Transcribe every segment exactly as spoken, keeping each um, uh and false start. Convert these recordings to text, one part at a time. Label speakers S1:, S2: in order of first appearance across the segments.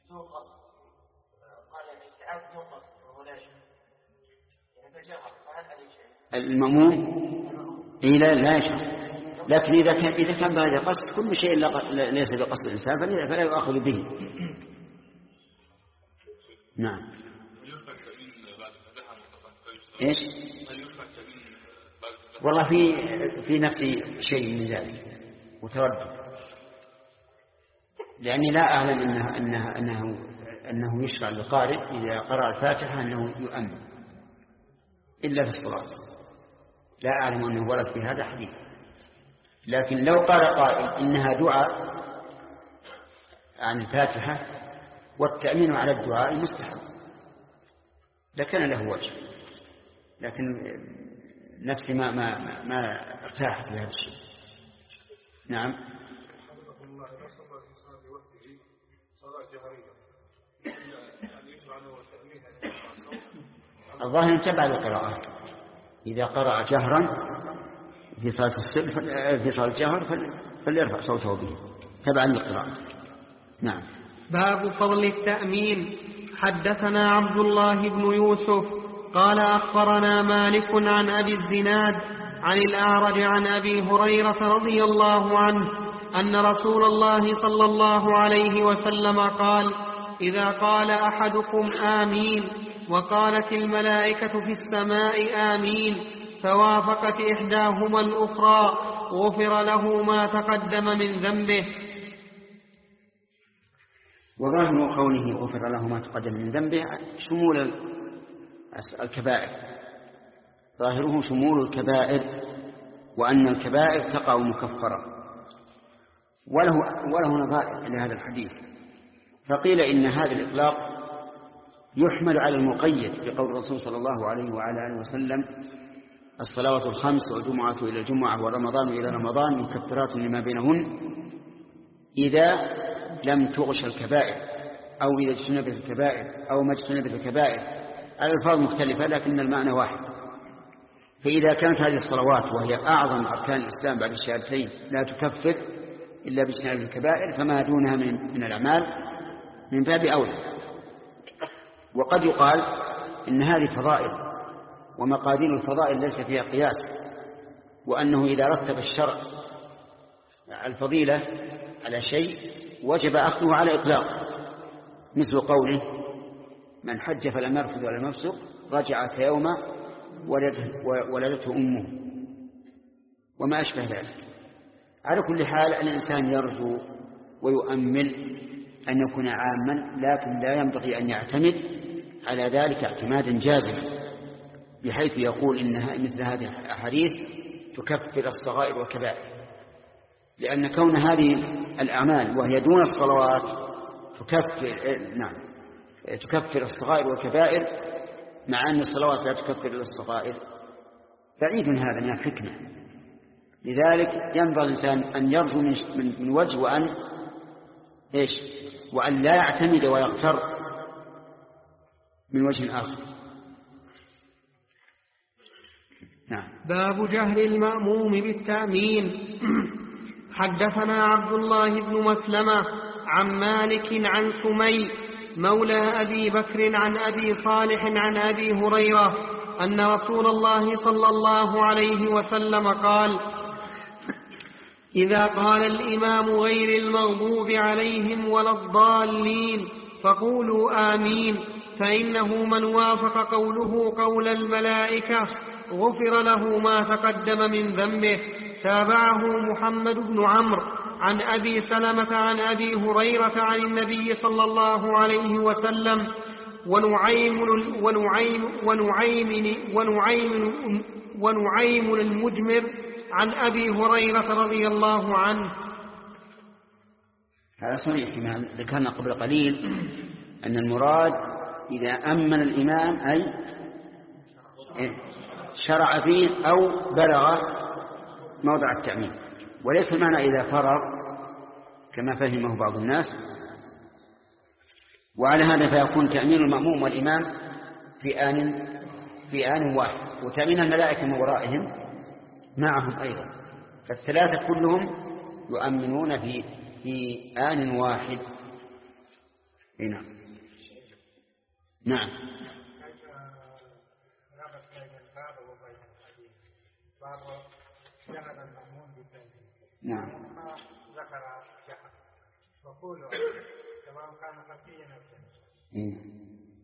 S1: بدون قصد، قال يعني استعاد بدون قصد وهو لا شيء، يعني فجهر، فهل عليه شيء؟
S2: المأموم إيه لا لا يشرع، لكن إذا كان إذا كان بهذا قصد كل شيء ليس بقصد الإنسان فلا يؤخذ به. نعم. إيش؟ والله في في نفسي شيء من ذلك وتردد، لأني لا أعلم أنه أنه أنه أنه يشرع للقارئ إذا قرأ الفاتحة أنه يؤمن إلا في الصلاة، لا أعلم أنه ورد في هذا حديث. لكن لو قال قائل إنها دعاء عن الفاتحة والتأمين على الدعاء مستحب لكان له وجه، لكن نفسي ما ما ما ارتاحت لهذا الشيء. نعم. الظاهر يتبع القراءة، إذا قرأ جهرا في صلاة السر في صلاة الجهر فليرفع صوته به تبعا للقراءة. نعم.
S3: باب فضل التأمين. حدثنا عبد الله بن يوسف قال أخبرنا مالك عن أبي الزناد عن الأعرج عن أبي هريرة رضي الله عنه أن رسول الله صلى الله عليه وسلم قال: إذا قال أحدكم آمين وقالت الملائكة في السماء آمين فوافقت إحداهما الأخرى غفر له ما تقدم من ذنبه.
S2: وظاهر قوله غفر له ما تقدم من ذنبه شمول الكبائر، ظاهره شمول الكبائر، وأن الكبائر تقع مكفرة، وله, وله نظائر لهذا الحديث. فقيل إن هذا الإطلاق يحمل على المقيد بقول الرسول صلى الله عليه وعلى آله وسلم: الصلوات الخمس والجمعة إلى الجمعة ورمضان إلى رمضان مكفرات لما بينهن إذا لم تغش الكبائر أو إذا اجتنبت الكبائر أو ما اجتنبت الكبائر. الألفاظ مختلفة لكن المعنى واحد. فإذا كانت هذه الصلوات وهي أعظم أركان الإسلام بعد الشهادتين لا تكفر إلا باجتناب الكبائر فما دونها من, من الأعمال من باب أولى. وقد يقال إن هذه فضائل، ومقادير الفضائل ليس فيها قياس، وأنه إذا رتب الشرع الفضيلة على شيء وجب أخذه على إطلاق، مثل قوله: من حج فلم يرفث ولم يفسق رجع كيوم ولدته أمه، وما أشبه ذلك. على كل حال الإنسان يرجو ويؤمل أن يكون عاما، لكن لا ينبغي أن يعتمد على ذلك اعتمادا جازما بحيث يقول إن مثل هذه الأحاديث تكفر الصغائر والكبائر، لأن كون هذه الأعمال وهي دون الصلوات تكفر نعم تكفر الصغائر والكبائر، مع أن الصلوات لا تكفر إلا الصغائر، بعيد هذا من الحكمة. لذلك ينبغي الإنسان أن يرجو من, من وجه وأن إيش وأن لا يعتمد ويغتر من وجه آخر. نعم.
S3: باب جهل المأموم بالتأمين. حدثنا عبد الله بن مسلمة عن مالك عن سمي مولى أبي بكر عن أبي صالح عن أبي هريرة أن رسول الله صلى الله عليه وسلم قال: إذا قال الإمام غير المغضوب عليهم ولا الضالين فقولوا آمين، فإنه من وافق قوله قول الملائكة غفر له ما تقدم من ذنبه. تابعه محمد بن عمرو عن أبي سلمة عن أبي هريرة عن النبي صلى الله عليه وسلم ونعيم ونعيم ونعيم ونعيم ونعيم المجمر عن أبي هريرة رضي الله عنه.
S2: هذا صحيح كما ذكرنا قبل قليل أن المراد إذا أمن الإمام أي شرع فيه أو بلغ موضع التأمين، وليس المعنى إذا فرغ كما فهمه بعض الناس. وعلى هذا فيكون تأمين المأموم والإمام في آن في آن واحد، وتأمين الملائكة من ورائهم معهم أيضا، فالثلاثة كلهم يؤمنون في في آن واحد. اي نعم. نعم. نعم.
S4: ذكر جهل وقوله سواء كان خفيا او جليا.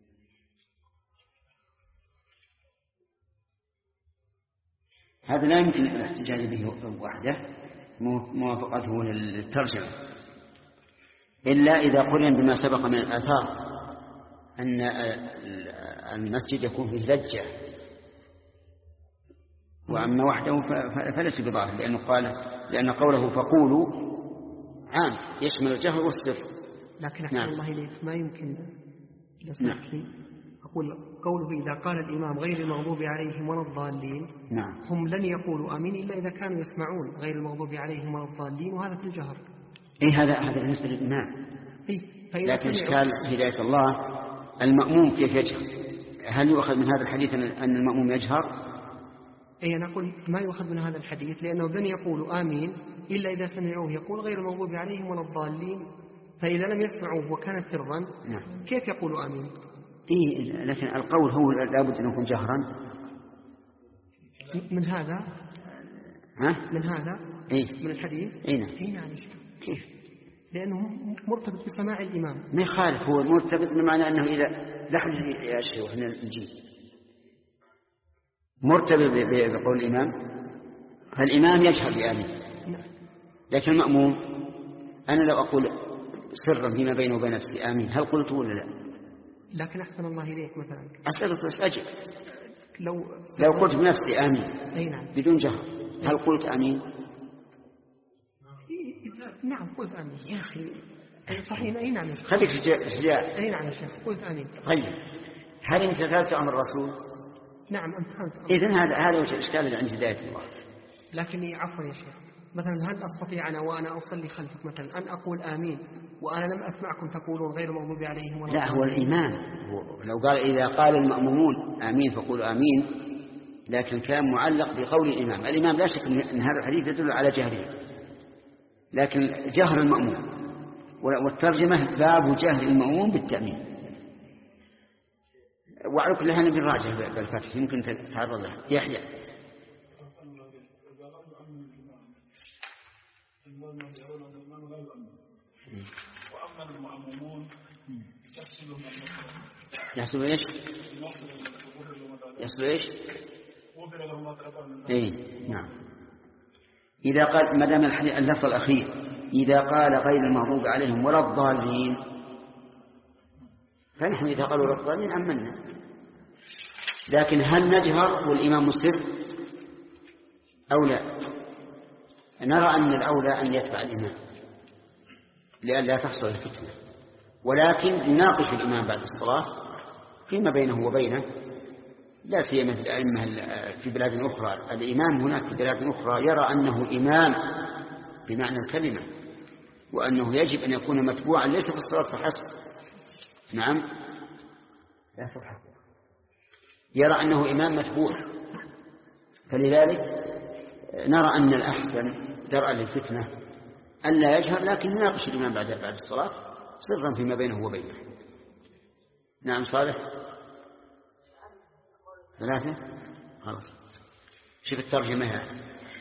S2: هذا لا يمكن الاحتجاج به وحده موافقته للترجمة إلا إذا قرن بما سبق من الآثار أن المسجد يكون فيه لجة، وأما وحده فليس بظاهر، لأنه قال لأن قوله فقولوا عام يشمل الجهر والسر.
S3: لكن أحسن نعم. الله إليك ما يمكن نعم. أقول قوله إذا قال الإمام غير المغضوب عليهم ولا الضالين
S2: نعم.
S3: هم لن يقولوا آمين إلا إذا كانوا يسمعون غير المغضوب عليهم ولا الضالين، وهذا في الجهر.
S2: إيه هذا هذا بالنسبة للإمام.
S3: إيه
S2: لكن إشكال هداية الله المأموم كيف يجهر؟ هل يؤخذ من هذا الحديث أن المأموم يجهر؟
S3: إيه أنا أقول ما يؤخذ من هذا الحديث، لأنه لن يقولوا آمين إلا إذا سمعوه يقول غير المغضوب عليهم ولا الضالين، فإذا لم يسمعوه وكان سرا
S2: نعم.
S3: كيف يقولوا آمين؟
S2: إيه لكن القول هو لابد أن يكون جهرا.
S3: من هذا
S2: ها؟
S3: من هذا
S2: إيه؟
S3: من الحديث
S2: إيه نعم.
S3: إيه نعم.
S2: كيف؟
S3: لأنه مرتبط بسماع الإمام.
S2: ما يخالف، هو مرتبط بمعنى أنه إذا لحن يا شيخ من الإنجيل مرتبط بقول الإمام، فالإمام يجهر بآمين. لكن المأموم أنا لو أقول سرا فيما بينه وبين نفسي آمين هل قلت ولا لا؟
S3: لكن أحسن الله إليك مثلا
S2: أسألك بس أجب،
S3: لو
S2: لو قلت بنفسي آمين
S3: أي نعم.
S2: بدون جهر هل قلت آمين؟
S3: نعم قلت آمين يا أخي. صحيح أي نعم.
S2: خليك شجاع.
S3: أي نعم يا شيخ قلت آمين.
S2: طيب هل امتثلت أمر الرسول؟
S3: نعم امتثلت.
S2: إذن هذا هذا وجه الإشكال اللي عند هداية الله.
S3: لكني عفوا يا شيخ مثلا هل أستطيع أنا وأنا أصلي خلفك مثلا أن أقول آمين وأنا لم أسمعكم تقولون غير المغضوب عليهم ولا
S2: لا هو الإمام لو قال إذا قال المأمومون آمين فقولوا آمين، لكن كان معلق بقول الإمام. الإمام لا شك أن هذا الحديث يدل على جهره، لكن جهر المأموم والترجمة باب جهر المأموم بالتأمين. وعلى كل حال بالراجع بالفتح يمكن تتعرض له. يحيى
S4: وأما المأمومون
S2: يحصل إيش؟ يحصل إيش؟ إيه نعم. إذا قال ما دام اللفظ الأخير إذا قال غير المغضوب عليهم ولا الضالين فنحن إذا قالوا ولا الضالين أمنا. لكن هل نجهر والإمام مسر أو لا؟ نرى أن الأولى أن يتبع الإمام لئلا تحصل الفتنة، ولكن يناقش الإمام بعد الصلاة فيما بينه وبينه، لا سيما في الأئمة في بلاد أخرى. الإمام هناك في بلاد أخرى يرى أنه إمام بمعنى الكلمة، وأنه يجب أن يكون متبوعا ليس في الصلاة فحسب. نعم لا تضحك. يرى أنه إمام متبوع، فلذلك نرى أن الأحسن درءا للفتنة أن لا يجهر، لكن يناقش الإمام بعد بعد الصلاة سرا فيما بينه وبينه. نعم صالح ثلاثة خلاص. شوف الترجمة هنا.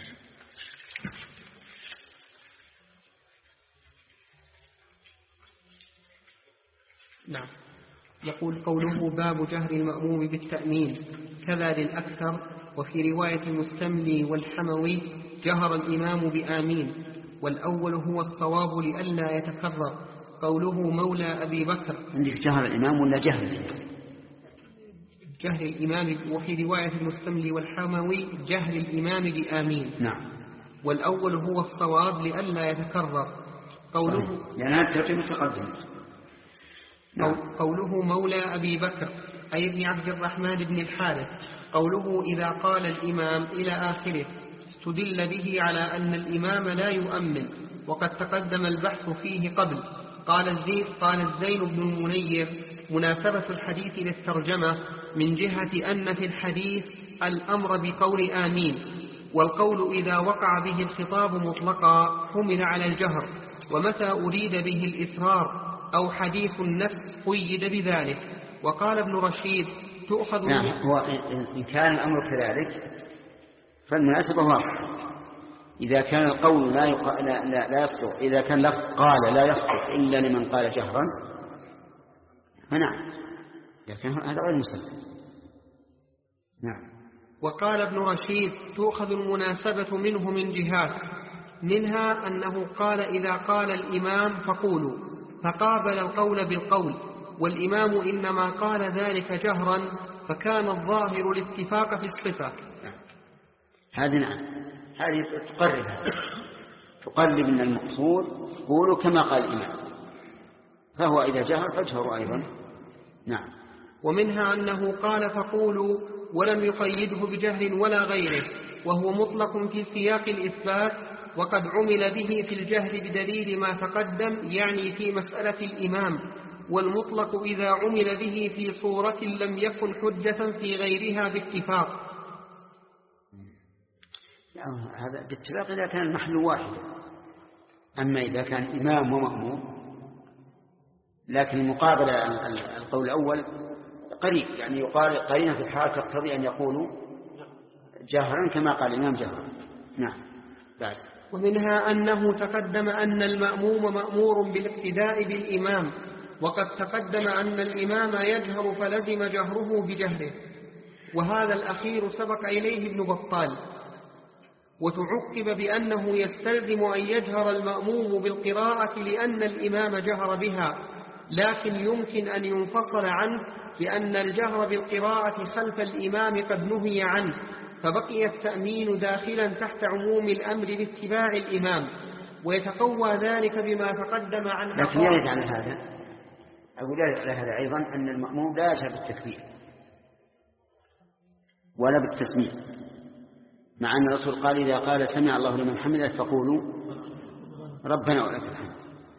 S3: نعم. يقول قوله باب جهر المأموم بالتأمين كذا للأكثر، وفي رواية المستملي والحموي جهر الإمام بآمين، والأول هو الصواب لئلا يتكرر. قوله مولى أبي بكر
S2: عندك جهر الإمام ولا جهر الإمام؟
S3: جهر الإمام. وفي رواية المستملي والحموي جهر الإمام بآمين.
S2: نعم.
S3: والأول هو الصواب لئلا يتكرر. قوله
S2: يعني هذا الترجمة متقدم.
S3: نعم. قوله مولى أبي بكر أي ابن عبد الرحمن بن الحارث. قوله إذا قال الإمام إلى آخره استدل به على أن الإمام لا يؤمن، وقد تقدم البحث فيه قبل. قال الزين قال الزين بن المنير مناسبة الحديث للترجمة من جهة أن في الحديث الأمر بقول آمين، والقول إذا وقع به الخطاب مطلقا حمل على الجهر، ومتى أريد به الإسرار أو حديث النفس قيد بذلك. وقال ابن رشيد تؤخذ
S2: نعم. هو إن كان الأمر كذلك فالمناسبة واضحة. إذا كان القول لا, يق... لا, لا, لا يصدق، إذا كان لفظ قال لا يصدق إلا لمن قال جهرا فنعم، لكن هذا غير مسلم. نعم.
S3: وقال ابن رشيد تؤخذ المناسبة منه من جهات، منها أنه قال إذا قال الإمام فقولوا، فقابل القول بالقول، والإمام إنما قال ذلك جهرا فكان الظاهر الاتفاق في الصفة.
S2: هذه نعم، هذه تقرب تقرب من المقصود قولوا كما قال الإمام، فهو إذا جهر فاجهروا أيضا. نعم.
S3: ومنها أنه قال فقولوا ولم يقيده بجهر ولا غيره، وهو مطلق في سياق الإثبات، وقد عمل به في الجهر بدليل ما تقدم، يعني في مسألة الإمام، والمطلق إذا عمل به في صورة لم يكن حجة في غيرها باتفاق.
S2: هذا باتفاق إذا كان المحل واحد، أما إذا كان إمام ومأموم، لكن المقابلة القول الأول قريب، يعني يقال قرينة الحال تقتضي أن يقولوا جاهرا كما قال الإمام جاهرا. نعم. بعد.
S3: ومنها أنه تقدم أن المأموم مأمور بالاقتداء بالإمام، وقد تقدم أن الإمام يجهر فلزم جهره بجهره، وهذا الأخير سبق إليه ابن بطال. وتعقب بأنه يستلزم أن يجهر المأموم بالقراءة لأن الإمام جهر بها، لكن يمكن أن ينفصل عنه لأن الجهر بالقراءة خلف الإمام قد نهي عنه، فبقي التأمين داخلا تحت عموم الأمر باتباع الإمام، ويتقوى ذلك بما تقدم عن
S2: لكن يرد على هذا، أقول يرد على هذا أيضا أن المأموم لا يجهر بالتكبير ولا بالتسميع، مع أن الرسول قال إذا قال سمع الله لمن حمده فقولوا ربنا ولك الحمد.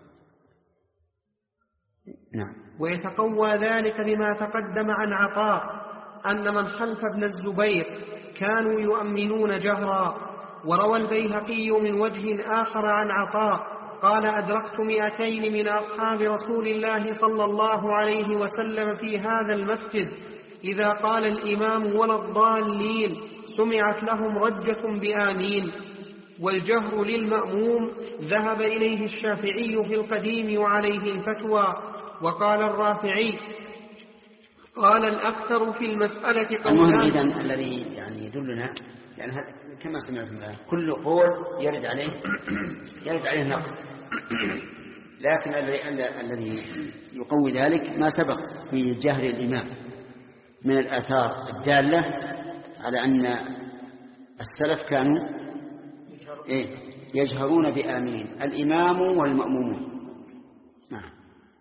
S2: نعم.
S3: ويتقوى ذلك بما تقدم عن عطاء أن من خلف ابن الزبير كانوا يؤمنون جهرا. وروى البيهقي من وجه آخر عن عطاء قال أدركت مئتين من أصحاب رسول الله صلى الله عليه وسلم في هذا المسجد إذا قال الإمام ولا الضالين سمعت لهم رجة بآمين. والجهر للمأموم ذهب إليه الشافعي في القديم وعليه الفتوى. وقال الرافعي قال الأكثر في المسألة
S2: قولان. المهم إذن الذي يعني يدلنا، يعني كما سمعتم الآن كل قول يرد عليه يرد عليه نقل، لكن الذي يقوي ذلك ما سبق في جهر الإمام من الآثار الدالة على أن السلف كانوا إيه يجهرون بآمين، الإمام والمأمومون. نعم.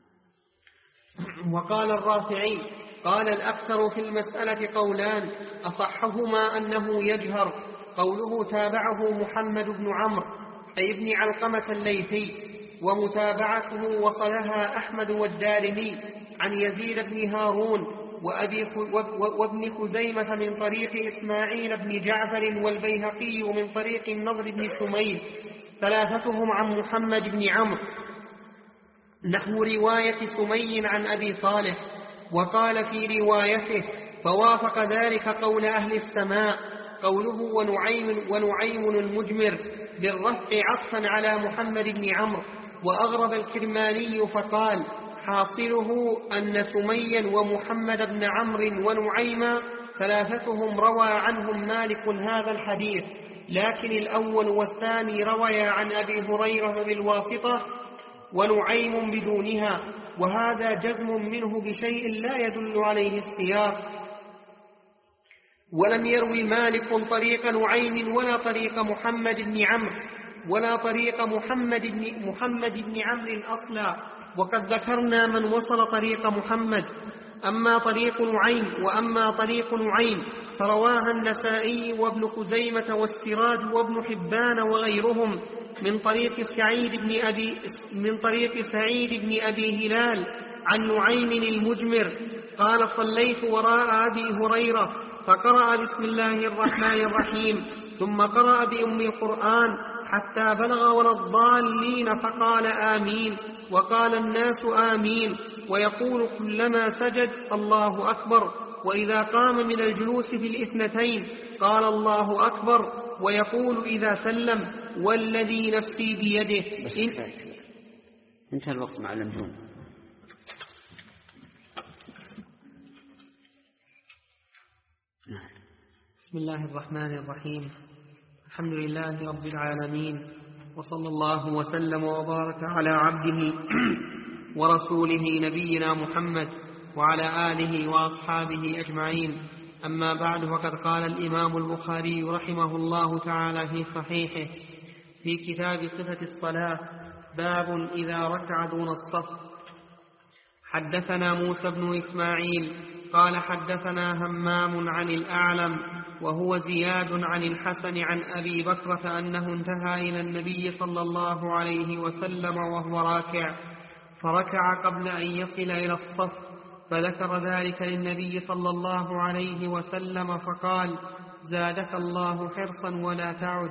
S3: وقال الرافعي قال الأكثر في المسألة قولان، أصحهما أنه يجهر قوله تابعه محمد بن عمرو أي ابن علقمة الليثي، ومتابعته وصلها أحمد والدارمي عن يزيد بن هارون وأبي وابن خزيمة من طريق إسماعيل بن جعفر والبيهقي من طريق النضر بن شميل، ثلاثتهم عن محمد بن عمرو نحو رواية سمي عن أبي صالح. وقال في روايته فوافق ذلك قول أهل السماء قوله ونعيم, ونعيم المجمر بالرفع عطفا على محمد بن عمرو. وأغرب الكرماني فقال حاصله أن سميا ومحمد بن عمرو ونعيما ثلاثتهم روى عنهم مالك هذا الحديث، لكن الأول والثاني رويا عن أبي هريرة بالواسطة ونعيم بدونها، وهذا جزم منه بشيء لا يدل عليه السياق. ولم يروي مالك طريق نعيم ولا طريق محمد بن عمرو ولا طريق محمد بن, محمد بن عمرو أصلا، وقد ذكرنا من وصل طريق محمد. أما طريق نعيم وأما طريق نعيم فرواها النسائي وابن خزيمة والسراج وابن حبان وغيرهم من طريق سعيد بن أبي من طريق سعيد بن أبي هلال عن نعيم المجمر قال صليت وراء أبي هريرة فقرأ بسم الله الرحمن الرحيم ثم قرأ بأم القرآن حتى بلغ ولا الضالين فقال آمين، وقال الناس آمين، ويقول كلما سجد الله أكبر، وإذا قام من الجلوس في الاثنتين قال الله أكبر، ويقول إذا سلم والذي نفسي بيده.
S2: بس انتهى الوقت مع المجنون.
S3: بسم الله الرحمن الرحيم. الحمد لله رب العالمين، وصلى الله وسلم وبارك على عبده ورسوله نبينا محمد وعلى آله وأصحابه أجمعين. أما بعد، فقد قال الإمام البخاري رحمه الله تعالى في صحيحه في كتاب صفة الصلاة: باب إذا ركع دون الصف. حدثنا موسى بن إسماعيل قال حدثنا همام عن الأعلم وهو زياد عن الحسن عن أبي بكرة أنه انتهى إلى النبي صلى الله عليه وسلم وهو راكع، فركع قبل أن يصل إلى الصف، فذكر ذلك للنبي صلى الله عليه وسلم فقال: زادك الله حرصا ولا تعد.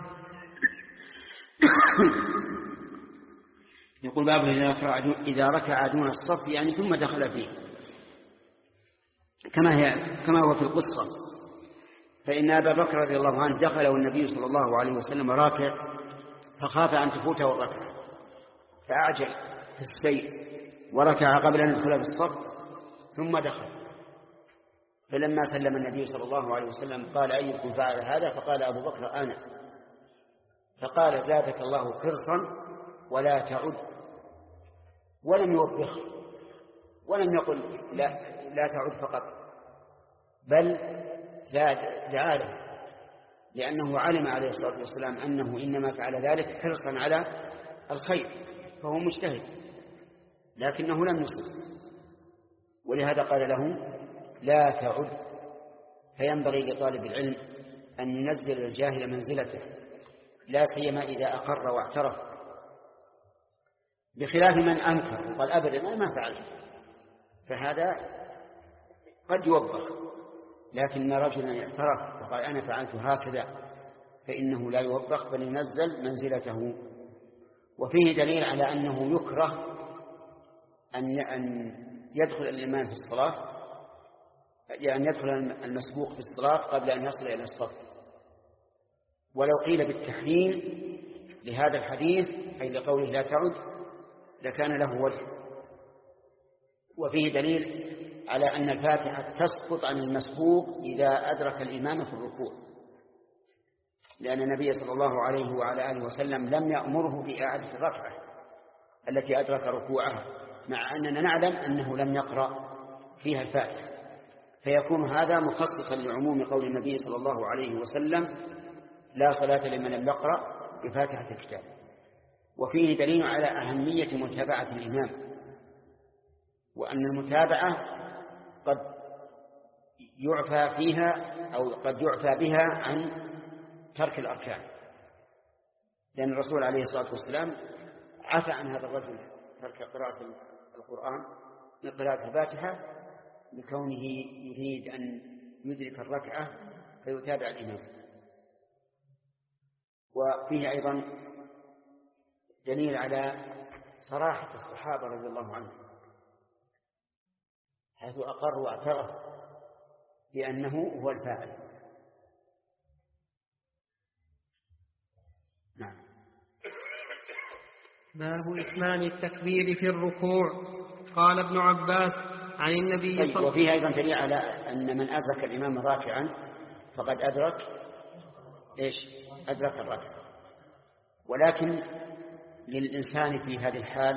S2: يقول باب إذا ركع دون الصف، يعني ثم دخل فيه، كما هي كما هو في القصة. فإن أبا بكر رضي الله عنه دخل والنبي صلى الله عليه وسلم راكع، فخاف أن تفوته الركعة، فأعجل في السير وركع قبل أن يدخل في الصف ثم دخل. فلما سلم النبي صلى الله عليه وسلم قال: أيكم فعل هذا؟ فقال أبو بكر: أنا. فقال: زادك الله حرصا ولا تعد. ولم يوبخ ولم يقل لا, لا تعد فقط، بل زاد دعاله، لأنه علم عليه الصلاة والسلام أنه إنما فعل ذلك حرصا على الخير، فهو مجتهد، لكنه لم يصب، ولهذا قال له: لا تعد. فينبغي لطالب العلم أن ينزل الجاهل منزلته، لا سيما إذا أقر واعترف، بخلاف من أنكر وقال: أبدا أنا ما فعلت، فهذا قد يوبخ. لكن رجلا اعترف وقال: أنا فعلت هكذا، فإنه لا يوبخ بل ينزل منزلته. وفيه دليل على أنه يكره أن يدخل الإمام في الصلاة، يعني يدخل المسبوق في الصلاة قبل أن يصل إلى الصف. ولو قيل بالتحريم لهذا الحديث، أي لقوله لا تعد، لكان له وجه. وفيه دليل على أن الفاتحة تسقط عن المسبوق إذا أدرك الإمام في الركوع، لأن النبي صلى الله عليه وعلى آله وسلم لم يأمره بإعادة الركعة التي أدرك ركوعها، مع أننا نعلم أنه لم يقرأ فيها الفاتحة، فيكون هذا مخصصا لعموم قول النبي صلى الله عليه وسلم: لا صلاة لمن لم يقرأ بفاتحة الكتاب. وفيه دليل على أهمية متابعة الإمام، وأن المتابعة قد يعفى فيها أو قد يعفى بها عن ترك الأركان، لأن الرسول عليه الصلاة والسلام عفى عن هذا الرجل ترك قراءة القرآن من قراءة الفاتحة لكونه يريد أن يدرك الركعة فيتابع الإمام. وفيه أيضا دليل على صراحة الصحابة رضي الله عنهم، حيث أقر واعترف بأنه هو الفاعل. نعم.
S3: باب إتمام التكبير في الركوع. قال ابن عباس عن النبي
S2: طيب.
S3: صلى الله عليه وسلم.
S2: وفيه أيضا دليل على أن من أدرك الإمام راكعا فقد أدرك إيش؟ أدرك الركعة. ولكن للإنسان في هذه الحال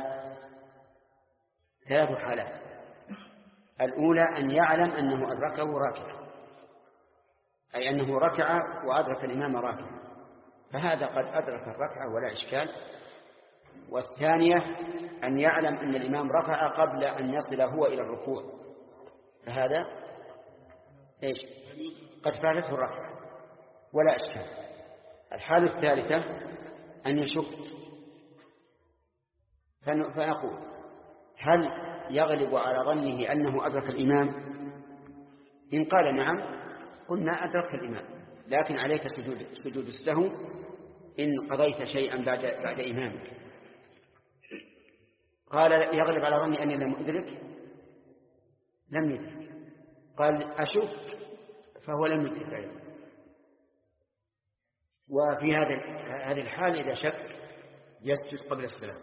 S2: ثلاث حالات: الأولى أن يعلم أنه أدركه راكعا، أي أنه ركع وأدرك الإمام راكعا، فهذا قد أدرك الركعة ولا إشكال. والثانية أن يعلم أن الإمام رفع قبل أن يصل هو إلى الركوع، فهذا إيش؟ قد فاتته الركعة ولا إشكال. الحالة الثالثة أن يشك، فنقول: هل يغلب على ظنه أنه أدرك الإمام؟ إن قال نعم قلنا أدركت الإمام، لكن عليك سجود, سجود السهو إن قضيت شيئا بعد, بعد إمامك. قال يغلب على ظني أني لم أدرك، لم يدرك. قال أشك، فهو لم يدرك أيضا. وفي هذا هذه الحال إذا شك يسجد قبل السلام،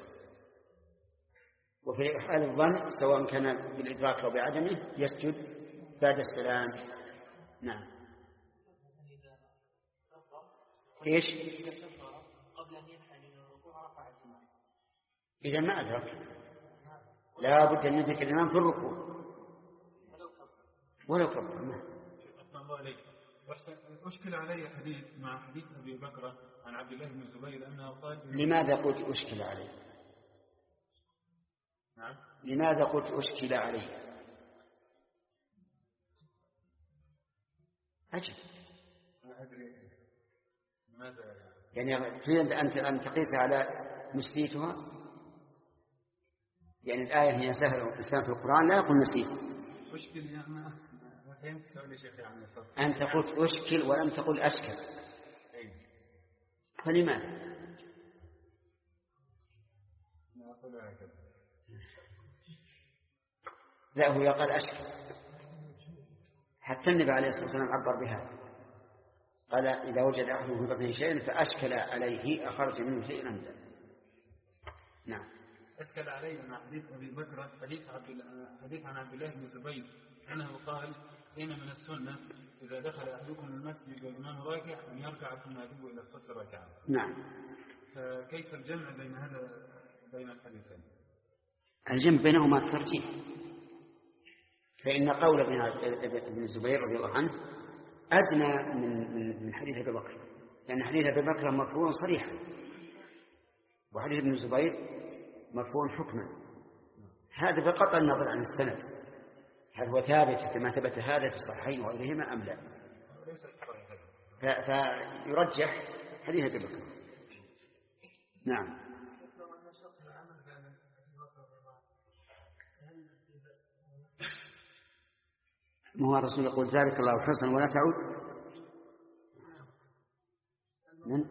S2: وفي حال الظن سواء كان بالإدراك أو بعدمه يسجد بعد السلام. نعم. إيش؟ إذا ما أدرك لا بد أن يدرك الإمام في الركوع ولو كبر.
S4: أشكل علي حديث مع حديث أبي بكر عن عبد الله بن الزبير أنه قال.
S2: لماذا قلت أشكل عليه؟
S4: نعم.
S2: لماذا قلت أشكل عليه؟ عجب.
S4: لا أدري ماذا
S2: يعني تريد أن تقيس على نسيتها؟ يعني الآية هي سهلة والإنسان في القرآن لا يقول نسيت.
S4: أشكل يعني ما فهمت سؤال شيخ يعني صف.
S2: أنت قلت أشكل ولم تقل أشكل.
S4: أي.
S2: فلماذا؟
S4: ما أقول هكذا.
S2: لا هو يقال أشكل، حتى النبي عليه الصلاة والسلام عبر بها، قال إذا وجد أحده في بطنه شيء فأشكل عليه أخرج منه شيء أمدا. نعم.
S4: أشكل عليه مع حديث أبي بكر حديث عبد حديث عن عبد الله بن الزبير أنه قال إن من السنة إذا دخل أحدكم المسجد والإمام راكع أن يركع ثم يذهب إلى الصف راكعا.
S2: نعم.
S4: فكيف الجمع بين هذا بين الحديثين؟
S2: الجمع بينهما الترجيح، فإن قول ابن الزبير رضي الله عنه أدنى من من حديث أبي بكر، لأن حديث أبي بكر مرفوع صريحا، وحديث ابن الزبير مرفوع حكما. هذا بقطع النظر عن السند، هل هو ثابت كما ثبت هذا في الصحيحين وغيرهما أم لا؟ فيرجح حديث أبي بكر. نعم. ما هو الرسول يقول زارك الله حسنا ولا تعود؟ من؟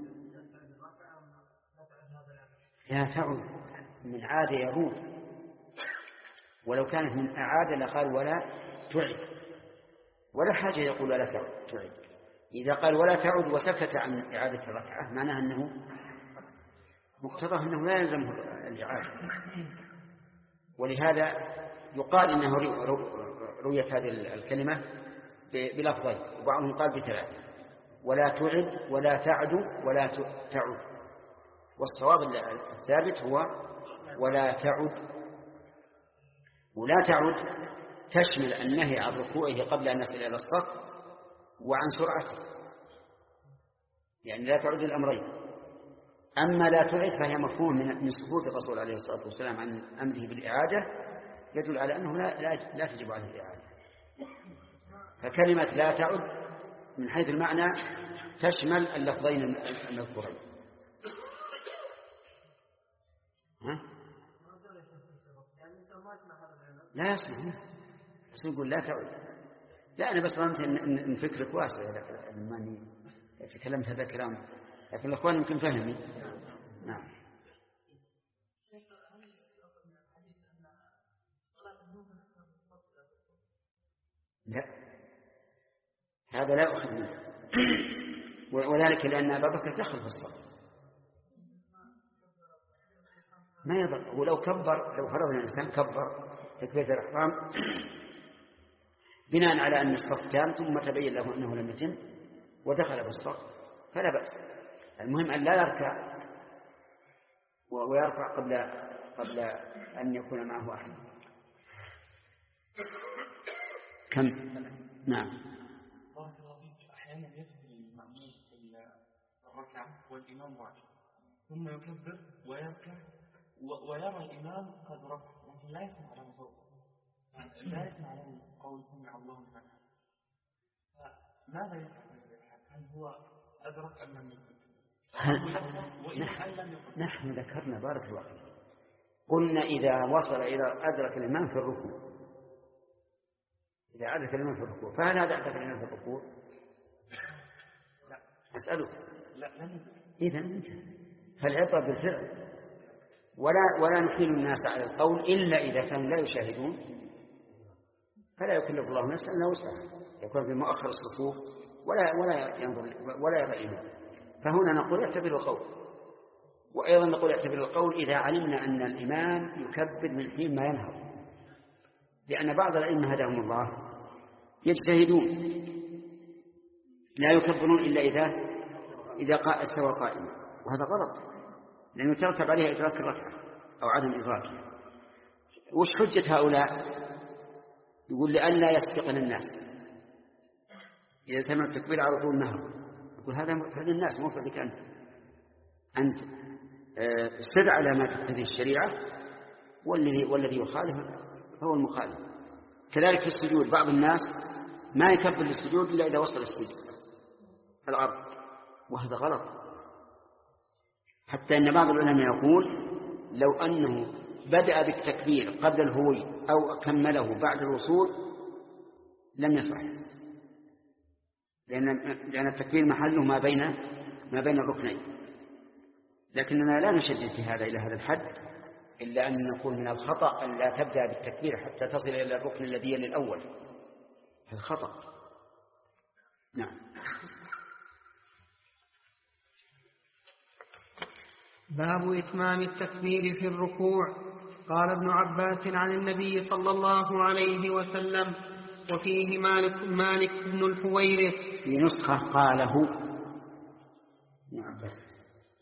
S2: لا تعود، من عاد يعود، ولو كانت من أعاد لقال ولا تعد، ولا حاجة يقول ولا تعد. إذا قال ولا تعود وسكت عن إعادة الركعة معناها أنه مقتضى أنه لا يلزمه الإعادة، ولهذا يقال إنه رويت هذه الكلمة بلفظين، وبعضهم قال بثلاثة: ولا تعد ولا تعد ولا تعد. والصواب الثابت هو ولا تعد. ولا تعد تشمل النهي عن ركوعه قبل أن يصل إلى الصف وعن سرعته، يعني لا تعد الأمرين. أما لا تعد فهي مفهوم من سكوت الرسول عليه الصلاة والسلام عن أمره بالإعادة، يدل على أنه لا, لا, لا تجب عليه الإعادة. فكلمة لا تعد من حيث المعنى تشمل اللفظين المذكورين. ها؟ لا يسمع، بس يقول لا تعد. لا أنا بس ظننت إن فكرك واسع لما تكلمت هذا الكلام، لكن الأخوان يمكن فهمي. نعم. لا هذا لا أخذ منه، وذلك لأن أبا بكر دخل في الصف ما يضر. ولو كبر، لو فرضنا الإنسان كبر تكبيرة الإحرام بناء على أن الصف تام ثم تبين له أنه لم يتم ودخل في الصف فلا بأس. المهم أن لا يركع ويرفع قبل قبل أن يكون معه أحد. كم؟ نعم.
S1: أحيانا يدخل المأمون في الركعة والإمام راكع ثم يكبر ويركع ويرى الإمام قد رفع ولكن لا يسمع له صوت، لا يسمع له قول سمع الله لمن حمده. ماذا يفعل؟ هل هو أدرك أم لم يدرك؟
S2: نحن ذكرنا بارك الله فيك، قلنا إذا وصل إلى أدرك الإمام في الركوع، إذا أدرك الإمام في الركوع، فهل هذا أدرك الإمام في الركوع؟
S1: لا.
S2: أسأله.
S1: لا لم.
S2: إذا أنت فالعبرة بالفعل ولا ولا نحيل الناس على القول إلا إذا كانوا لا يشاهدون، فلا يكلف الله نفسا إلا وسعها، يكون في مؤخر الصفوف ولا ولا ينظر ولا يرى الإمام. فهنا نقول اعتبر القول، وأيضا نقول اعتبر القول إذا علمنا أن الإمام يكبر من حين ما ينهض، لأن بعض الأئمة هداهم الله يجتهدون لا يكبرون إلا إذا إذا استوى قائما، وهذا غلط لأنه يترتب عليه إدراك الركعة أو عدم إدراكها. وش حجة هؤلاء؟ يقول لئلا يسبقنا الناس، إذا سمع التكبير على طول نهر، يقول هذا مفرد الناس مو مفردك أنت، أنت استدع على ما تقتضي الشريعة، والذي والذي يخالف هو المخالف. كذلك في السجود بعض الناس ما يكبر للسجود إلا إذا وصل السجود الأرض، وهذا غلط. حتى أن بعض العلماء يقول لو أنه بدأ بالتكبير قبل الهوي أو كمله بعد الوصول لم يصح، لأن لأن التكبير محله ما بين ما بين الركنين. لكننا لا نشدد في هذا إلى هذا الحد، إلا أن نقول من الخطأ أن لا تبدأ بالتكبير حتى تصل إلى الركن الذي يلي الأول، هذا خطأ. نعم.
S3: باب إتمام التكبير في الركوع. قال ابن عباس عن النبي صلى الله عليه وسلم، وفيه مالك, مالك بن الحويرث.
S2: في نسخة قاله ابن عباس،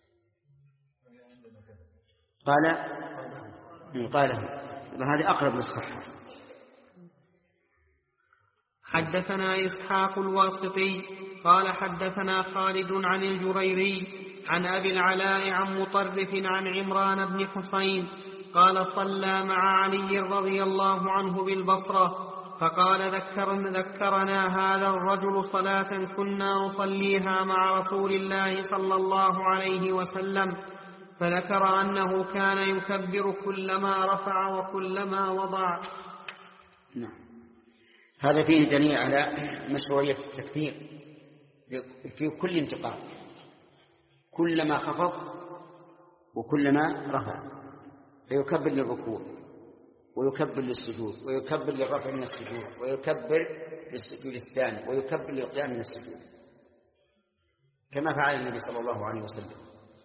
S2: قال قاله، وهذا أقرب للصحة.
S3: حدثنا إسحاق الواسطي قال حدثنا خالد عن الجريري عن أبي العلاء عن مطرف عن عمران بن حسين قال صلى مع علي رضي الله عنه بالبصرة، فقال ذكر ذكرنا هذا الرجل صلاة كنا نصليها مع رسول الله صلى الله عليه وسلم، فذكر أنه كان يكبر كلما رفع وكلما وضع.
S2: نعم. هذا فيه دليل على مشروعية التكبير في كل انتقال، كلما خفض وكلما رفع، فيكبر للركوع ويكبر للسجود ويكبر للرفع من السجود ويكبر للسجود الثاني ويكبر للقيام من السجود، كما فعل النبي صلى الله عليه وسلم.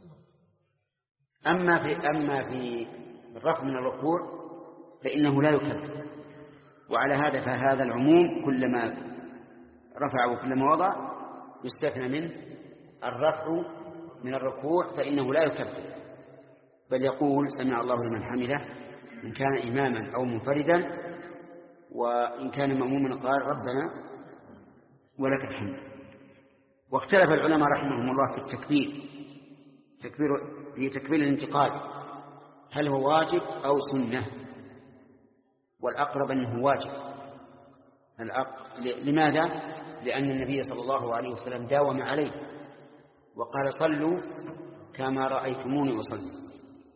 S2: أما في أما في الرفع من الركوع فإنه لا يكبر، وعلى هذا فهذا العموم كلما رفع وكلما وضع يستثنى منه الرفع من الركوع، فإنه لا يكبر، بل يقول سمع الله لمن حمده إن كان إماما أو منفردا، وإن كان مأموما قال ربنا ولك الحمد. واختلف العلماء رحمهم الله في التكبير تكبير في تكبير الانتقال، هل هو واجب أو سنة؟ والأقرب أنه واجب. الأق... لماذا؟ لأن النبي صلى الله عليه وسلم داوم عليه وقال صلوا كما رأيتموني أصلي،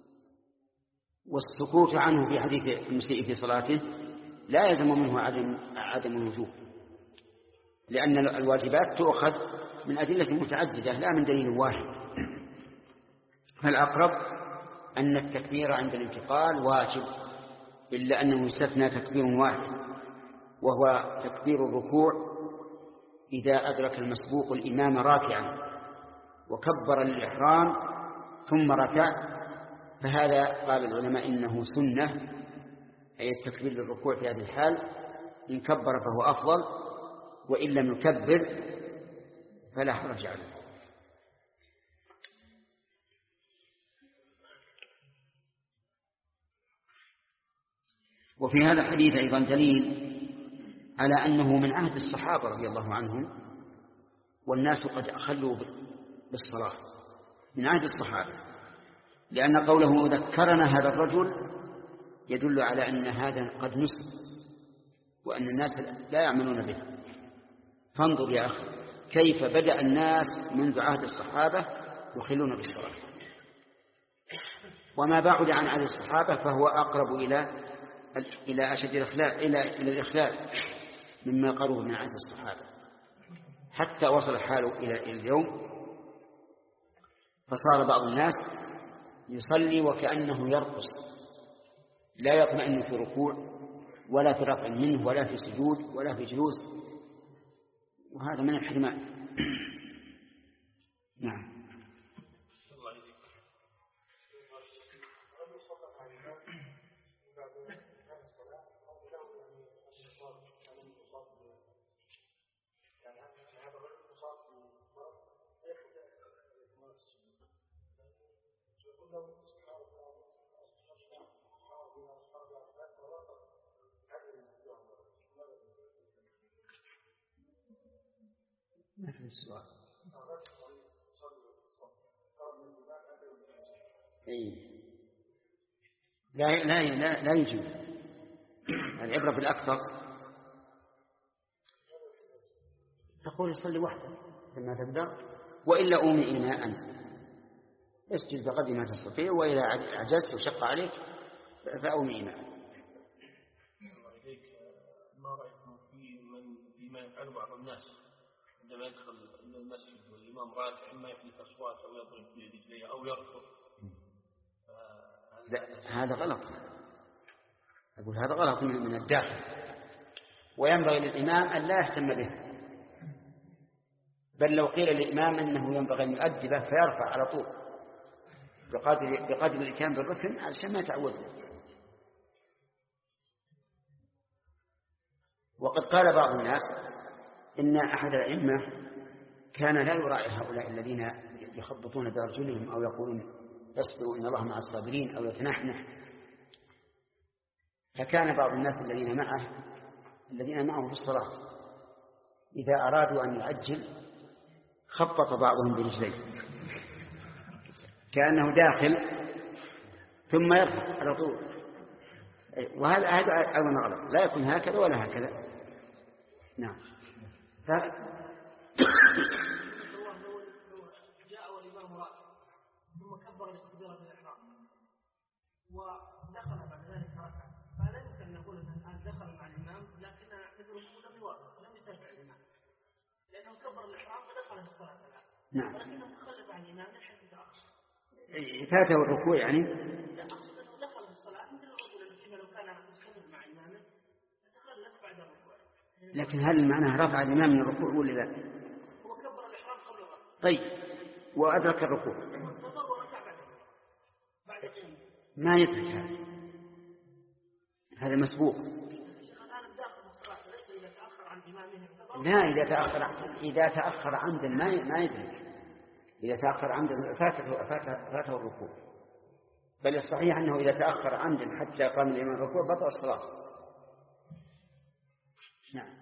S2: والسكوت عنه في حديث المسيء في صلاته لا يلزم منه عدم عدم الوجوب، لأن الواجبات تؤخذ من أدلة متعددة لا من دليل واحد. فالأقرب أن التكبير عند الانتقال واجب، إلا أنه يستثنى تكبير واحد، وهو تكبير الركوع إذا أدرك المسبوق الإمام راكعا وكبر الإحرام ثم ركع، فهذا قال العلماء إنه سنة، أي التكبير للركوع في هذه الحال، إن كبر فهو أفضل، وإن لم يكبر فلا حرج عليه. وفي هذا الحديث أيضا دليل على أنه من عهد الصحابة رضي الله عنهم، والناس قد أخلوا بالصلاة من عهد الصحابة، لأن قوله ذكرنا هذا الرجل يدل على أن هذا قد نسي وأن الناس لا يعملون به. فانظر يا أخي كيف بدأ الناس منذ عهد الصحابة يخلون بالصلاة، وما بعد عن عهد الصحابة فهو أقرب إلى إلى أشد الإخلال إلى إلى الإخلال مما قرب من عهد الصحابة، حتى وصل الحال إلى اليوم، فصار بعض الناس يصلي وكأنه يرقص، لا يطمئن في ركوع ولا في رفع منه ولا في سجود ولا في جلوس، وهذا من الحرمان. نعم. ما في السؤال. إيه. لا لا لا لا يجوز. العبرة بالأكثر. تقول يصلي وحده لما تقدر، وإلا أومي إيماء، اسجد بقدر ما تستطيع، وإذا عجزت وشق عليك فأومي إيماء.
S5: ما رأيكم في من فيما يفعل بعض الناس عندما يدخل إلى المسجد والإمام راكع، إما يحدث أصوات أو يضرب برجليه أو يركض؟
S2: هذا غلط. أقول هذا غلط من الداخل، وينبغي للإمام أن لا يهتم به، بل لو قيل للإمام أنه ينبغي أن يؤدبه فيرفع على طول بقدر بقدر الإتيان بالركن علشان ما يتعود. وقد قال بعض الناس إن أحد الأئمة كان لا يراعي هؤلاء الذين يخبطون برجلهم أو يقولون اصبروا إن الله مع الصابرين أو يتنحنح، فكان بعض الناس الذين معه الذين معه في الصلاة إذا أرادوا أن يعجل خبط بعضهم برجليه كأنه داخل ثم يرفع على طول، وهذا هذا أيضا غلط، لا يكون هكذا ولا هكذا. نعم. ف...
S6: جاء والإمام راكع ثم كبر لتكبيرة الإحرام ودخل بعد ذلك ركع، فلا يمكن أن نقول أنه الآن دخل مع الإمام، لكن نقول لم يوافق، لم يتابع الإمام، لأنه كبر الإحرام ودخل في الصلاة الآن.
S2: نعم.
S6: ولكنه تخلف عن الإمام من حيث تأخر.
S2: فاته الركوع يعني؟
S6: لا، أقصد أنه دخل في الصلاة مثل الرجل الذي لو كان مستمر مع إمامه تخلف بعد الركوع.
S2: لكن هل معناه رفع الإمام من الركوع ولا لا؟
S6: هو كبر الإحرام قبل الركوع.
S2: طيب، وأدرك الركوع.
S6: كبر وركع بعد بعد القيام.
S2: ما يترك هذا، هذا مسبوق. لا، إذا تأخر إذا تأخر عمدا ما ما يدرك، إذا تأخر عمدا فاته فاته فاته الركوع، بل الصحيح أنه إذا تأخر عمدا حتى قام الإمام الركوع بطل الصلاة. نعم.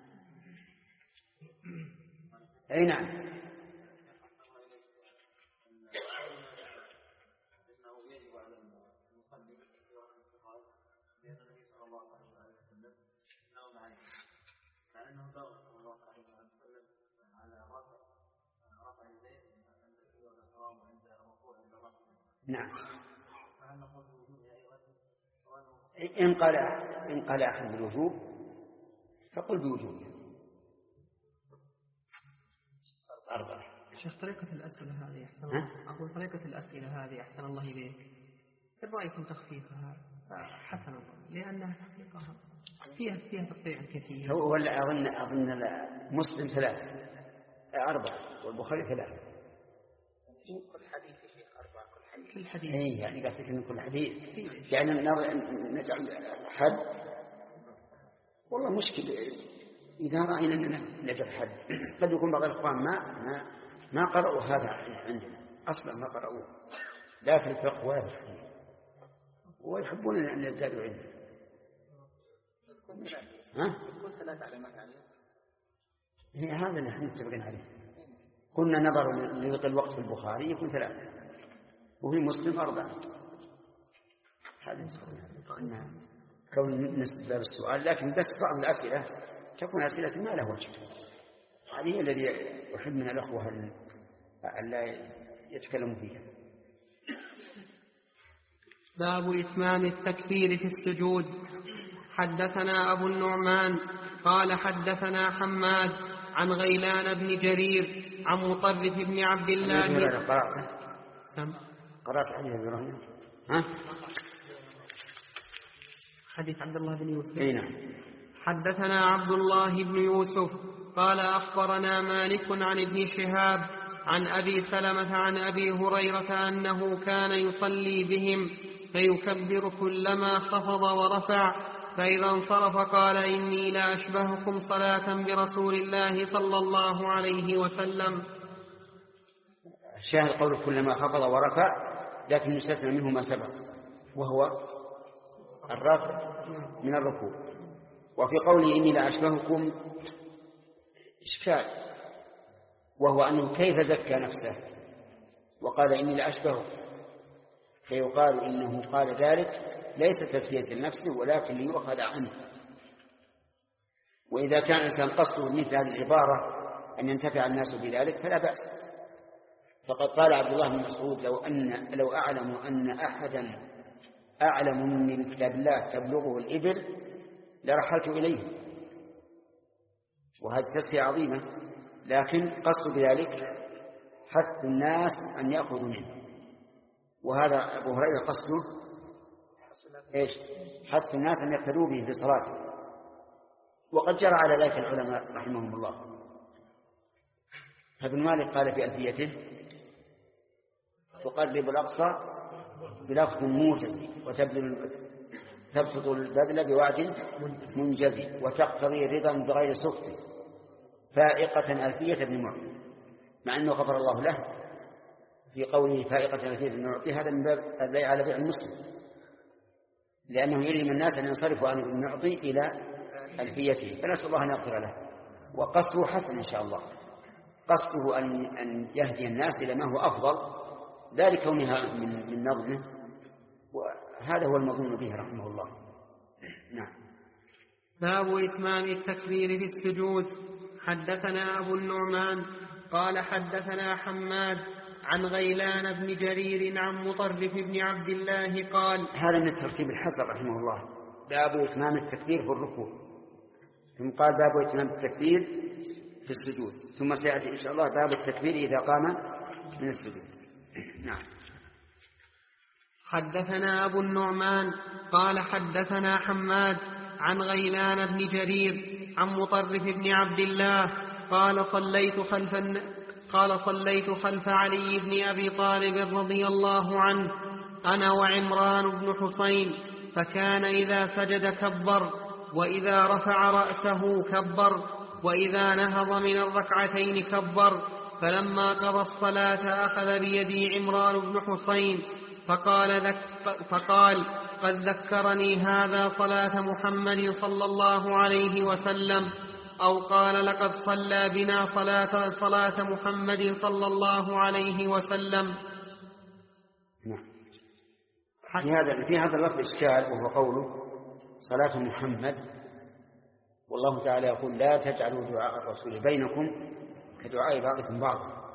S2: أي نعم. نعم. إن قال إن قال أحد بالوجوب فقل بوجوبه. أربعة.
S3: شيخ طريقة الأسئلة هذه أحسن الله. أقول طريقة الأسئلة هذه أحسن الله إليك، إن رأيكم تخفيفها حسن الله، لأنها تحقيقها فيها فيها تقطيع كثير.
S2: هو ولا أظن أظن مسلم ثلاثة أربعة والبخاري ثلاثة.
S3: كل حديث يا شيخ أربعة كل حديث. كل حديث.
S2: إيه يعني قصدك من كل حديث. يعني نجعل حد. والله مشكلة إذا رأينا أننا نجعل حد، قد يكون بعض الإخوان ما ما ما قرأوا هذا عندنا أصلا، ما قرأوه لا في الفقه ولا في الحديث، ويحبون أن يزدادوا علما. ها؟
S3: يكون ثلاث علامات عليه.
S2: هي هذا اللي احنا متفقين عليه. كنا نظر لضيق الوقت في البخاري يكون ثلاثة، وفي مسلم أربعة. هذا يسمى كون نسبة باب السؤال، لكن بس بعض الأسئلة تكون أسئلة ما له وجه. هذه الذي يحب من الأخوة أن لا يتكلموا فيها.
S3: باب إتمام التكبير في السجود. حدثنا أبو النعمان قال حدثنا حماد عن غيلان بن جرير عن مطرف بن عبد الله.
S2: قرأت
S3: سم
S2: قرأت عليه إبراهيم. ها؟
S3: حديث عبد الله بن يوسف.
S2: اي نعم.
S3: حدثنا عبد الله بن يوسف قال أخبرنا مالك عن ابن شهاب عن أبي سلمة عن أبي هريرة أنه كان يصلي بهم فيكبر كلما خفض ورفع، فإذا انصرف قال إني لا أشبهكم صلاة برسول الله صلى الله عليه وسلم.
S2: الشاهد قول كلما خفض ورفع، لكن يستثنى منه ما سبق وهو الرفع من الركوع. وفي قوله إني لا أشبهكم إشكال، وهو أنه كيف زكى نفسه وقال إني لا أشبهكم، فيقال إنه قال ذلك ليس تزكية النفس ولكن ليؤخذ عنه. وإذا كان الإنسان قصده مثل هذه العبارة أن ينتفع الناس بذلك فلا بأس. فقد قال عبد الله بن مسعود لو أن لو أعلم أن أحدا أعلم مني بكتاب الله تبلغه الإبل لرحلت إليه. وهذه تزكية عظيمة، لكن قصد بذلك حث الناس أن يأخذوا منه. وهذا أبو هريرة قصده إيش؟ حث الناس أن يقتدوا به في صلاته. وقد جرى على ذلك العلماء رحمهم الله. ابن مالك قال في ألفيته تقرب الأقصى بلفظ موجز وتبذل تبسط البذل بوعد منجز وتقتضي رضا بغير سخط فائقة ألفية ابن معطي، مع أنه غفر الله له في قوله فائقة ألفية ابن معطي. هذا من باب البيع على بيع المسلم، لأنه يلزم الناس أن ينصرفوا عن ابن معطي إلى ألفيته، فنسأل الله أن يغفر له. وقصده حسن إن شاء الله، قصده أن أن يهدي الناس إلى ما هو أفضل، ذلك كونها من من نظمه، وهذا هو المظنون به رحمه الله. نعم.
S3: باب إتمام التكبير في السجود. حدثنا أبو النعمان قال حدثنا حماد عن غيلان بن جرير عن مطرف بن عبد الله قال.
S2: هذا من الترتيب الحسن رحمه الله، باب إتمام التكبير في الركوع، ثم قال باب إتمام التكبير في السجود، ثم سيأتي إن شاء الله باب التكبير إذا قام من السجود. نعم.
S3: حدثنا أبو النعمان قال حدثنا حماد عن غيلان بن جرير عن مطرف بن عبد الله قال صليت خلف قال صليت خلف علي بن أبي طالب رضي الله عنه أنا وعمران بن حسين، فكان إذا سجد كبر، وإذا رفع رأسه كبر، وإذا نهض من الركعتين كبر. فلما قضى الصلاة أخذ بيدي عمران بن حسين فقال, ذك فقال قد ذكرني هذا صلاة محمد صلى الله عليه وسلم، أو قال لقد صلى بنا صلاة, صلاة محمد صلى الله عليه وسلم.
S2: نعم. في هذا في هذا اللفظ إشكال، وهو قوله صلاة محمد، والله تعالى يقول لا تجعلوا دعاء الرسول بينكم كدعاء بعضكم بعضا،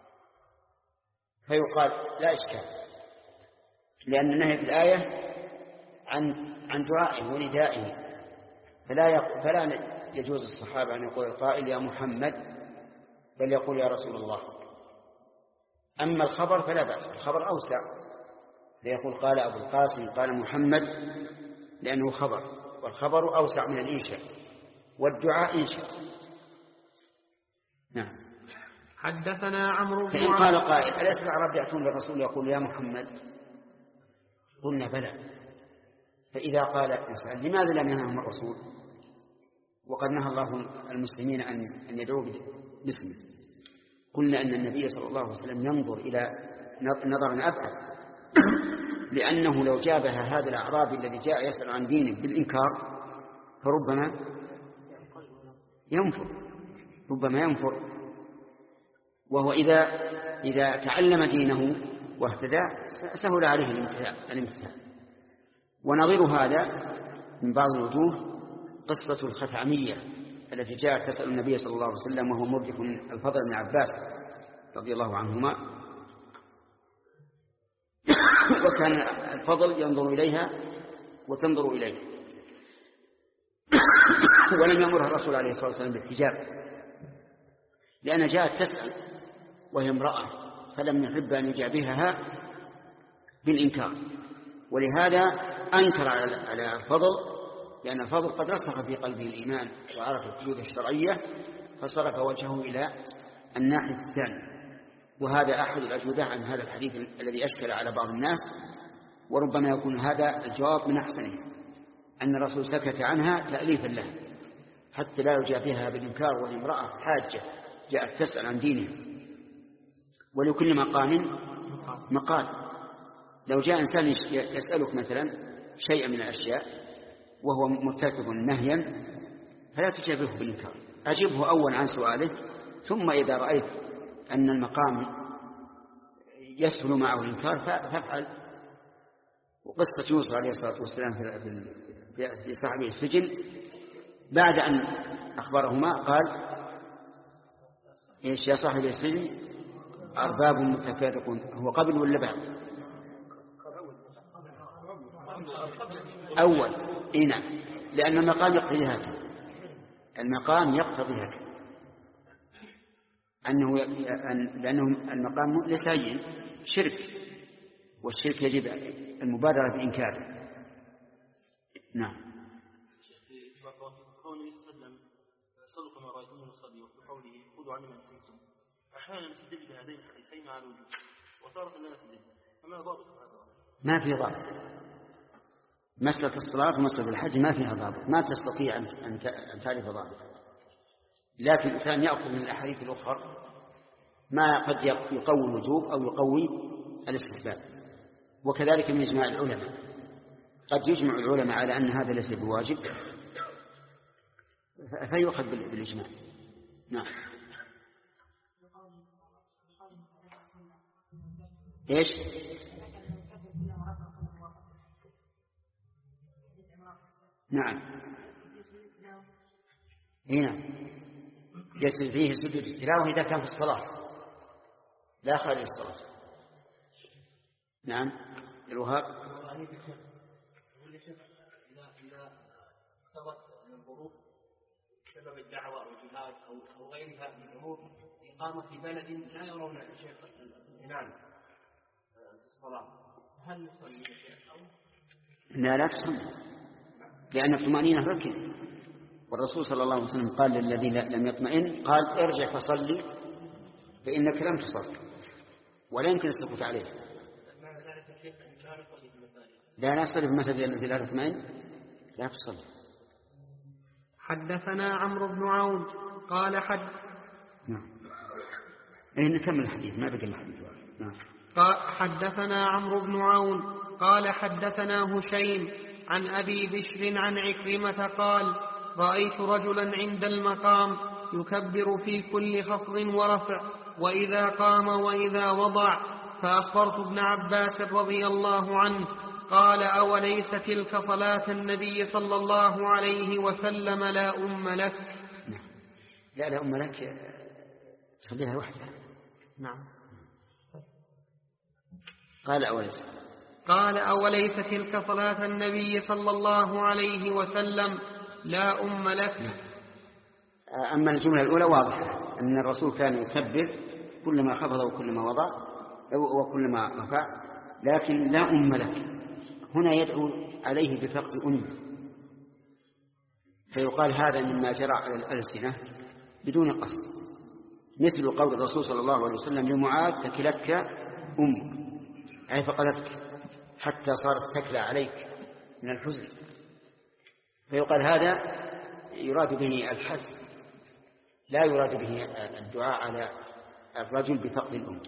S2: فيقال لا إشكال، لأن النهي في الآية عن عن دعائه وندائه، فلا فلا يجوز الصحابة أن يقول القائل يا محمد، بل يقول يا رسول الله. أما الخبر فلا بأس، الخبر أوسع، فيقول قال أبو القاسم قال محمد لأنه خبر، والخبر أوسع من الإنشاء، والدعاء إنشاء. نعم.
S3: حدثنا عمرو بن
S2: فإن قال قائل أليس العرب يأتون للرسول يقول يا محمد؟ قلنا بلى. فإذا قال إنسان لماذا لم ينههم الرسول وقد نهى الله المسلمين أن أن يدعوا باسمه؟ قلنا أن النبي صلى الله عليه وسلم ينظر إلى نظرا أبعد، لأنه لو جابها هذا الأعرابي الذي جاء يسأل عن دينه بالإنكار فربما ينفر ربما ينفر وهو إذا إذا تعلم دينه واهتدى سهل عليه الامتثال. ونظير هذا من بعض الوجوه قصة الخثعمية التي جاءت تسأل النبي صلى الله عليه وسلم وهو مردف الفضل بن عباس رضي الله عنهما، وكان الفضل ينظر إليها وتنظر إليه، ولم يأمرها الرسول عليه الصلاة والسلام بالحجاب، لأنها جاءت تسأل وهي امرأة، فلم يحب أن يجابهها بالإنكار، ولهذا أنكر على الفضل، لأن الفضل قد رسخ في قلبه الإيمان وعرف الحدود الشرعية فصرف وجهه إلى الناحية الثانية. وهذا أحد الأجوبة عن هذا الحديث الذي أشكل على بعض الناس، وربما يكون هذا الجواب من أحسنه، أن الرسول سكت عنها تأليفا لها حتى لا يجابهها بالإنكار، والامرأة حاجة جاءت تسأل عن دينها، ولكل مقام مقال. لو جاء إنسان يسألك مثلا شيئا من الأشياء وهو مرتكب نهيا فلا تجابه بالإنكار، أجبه أولا عن سؤاله، ثم إذا رأيت أن المقام يسهل معه الإنكار فافعل. وقصة يوسف عليه الصلاة والسلام في صاحبه السجن بعد أن أخبرهما قال: إيش يا صاحب السجن أرباب متفرقون، هو قبل ولا بعد؟ أول. إيه نعم، لأن المقام يقتضي هكذا، المقام يقتضي هكذا أنه لأنه المقام ليس هين، شرك، والشرك يجب المبادرة بإنكاره. نعم.
S5: صدق ما رأيتم نصلي، وفي قوله خذوا عني ما نسيتم، أحيانا نستدل بهذين الحديثين على الوجوب، وتارة لا نستدل، فما ضابط هذا؟
S2: ما في ضابط. مسألة الصلاة ومسألة الحج ما فيها ضابط، ما تستطيع أن تعرف ضابط، لكن الإنسان يأخذ من الأحاديث الأخرى ما قد يقوي الوجوب أو يقوي الاستحباب. وكذلك من إجماع العلماء، قد يجمع العلماء على أن هذا ليس بواجب فيؤخذ بالإجماع. نعم. إيش؟ نعم. هنا يجب فيه سجود التلاوة إذا كان في الصلاة لا خارج الصلاة. نعم. الوهاب.
S6: إذا اقتضت الظروف بسبب الدعوة أو الجهاد أو غيرها من الأمور إقامة في بلد لا يرون شيخ الإمام في الصلاة، هل نصلي يا شيخ أو
S2: لا لا تصلي؟ لأن الطمأنينة ركن، والرسول صلى الله عليه وسلم قال للذي لم يطمئن قال: ارجع فصلي فإنك لم تصل، ولا يمكن السكوت عليه. لا نصلي في المساجد التي لا تطمئن لا تصلي.
S3: حدثنا عمرو بن عون قال حد
S2: نعم. إيه نكمل الحديث ما بقي الحديث. نعم.
S3: حدثنا عمرو بن عون قال حدثنا هشيم عن أبي بشر عن عكرمة قال: رأيت رجلا عند المقام يكبر في كل خفض ورفع وإذا قام وإذا وضع، فأخبرت ابن عباس رضي الله عنه قال: أوليس تلك صلاة النبي صلى الله عليه وسلم لا أم لك؟
S2: لا لا أم لك، تخليها وحدها.
S3: نعم.
S2: قال أوليس
S3: قال: أوليس تلك صلاة النبي صلى الله عليه وسلم لا أم لك؟
S2: أما الجملة الأولى واضحة أن الرسول كان يكبر كلما خفض وكلما وضع وكلما رفع، لكن لا أم لك هنا يدعو عليه بفقد أمه، فيقال هذا مما جرى على الألسنة بدون قصد، مثل قول الرسول صلى الله عليه وسلم لمعاذ: ثكلتك أمك، أي فقدتك حتى صارت تكلى عليك من الحزن. فيقال هذا يراد به الحث، لا يراد به الدعاء على الرجل بفقد الأم.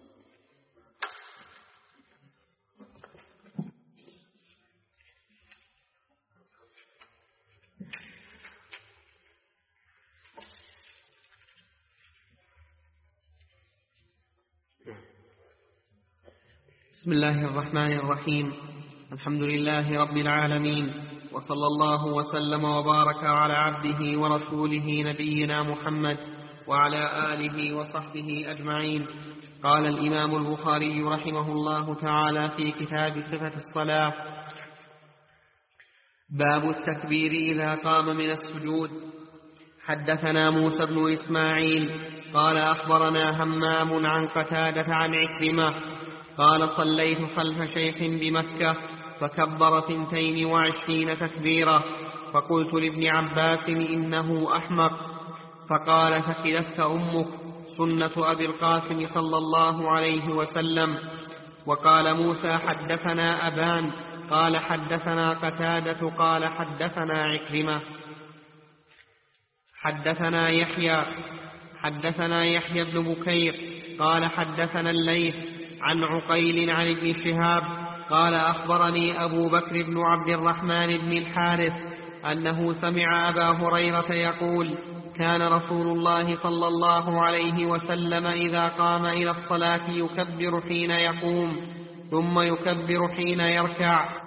S3: بسم الله الرحمن الرحيم. الحمد لله رب العالمين، وصلى الله وسلم وبارك على عبده ورسوله نبينا محمد وعلى آله وصحبه أجمعين. قال الإمام البخاري رحمه الله تعالى في كتاب صفة الصلاة: باب التكبير إذا قام من السجود. حدثنا موسى بن إسماعيل قال أخبرنا همام عن قتادة عن عكرمة قال: صليت خلف شيخ بمكة فكبر ثنتين وعشرين تكبيرة. فقلت لابن عباس إنه أحمق، فقال ثكلتك أمك، سنة أبي القاسم صلى الله عليه وسلم. وقال موسى حدثنا أبان قال حدثنا قتادة قال حدثنا عكرمة حدثنا يحيى حدثنا يحيى بن بكير قال حدثنا الليث عن عقيل عن ابن شهاب قال أخبرني أبو بكر بن عبد الرحمن بن الحارث أنه سمع أبا هريرة يقول: كان رسول الله صلى الله عليه وسلم إذا قام إلى الصلاة يكبر حين يقوم ثم يكبر حين يركع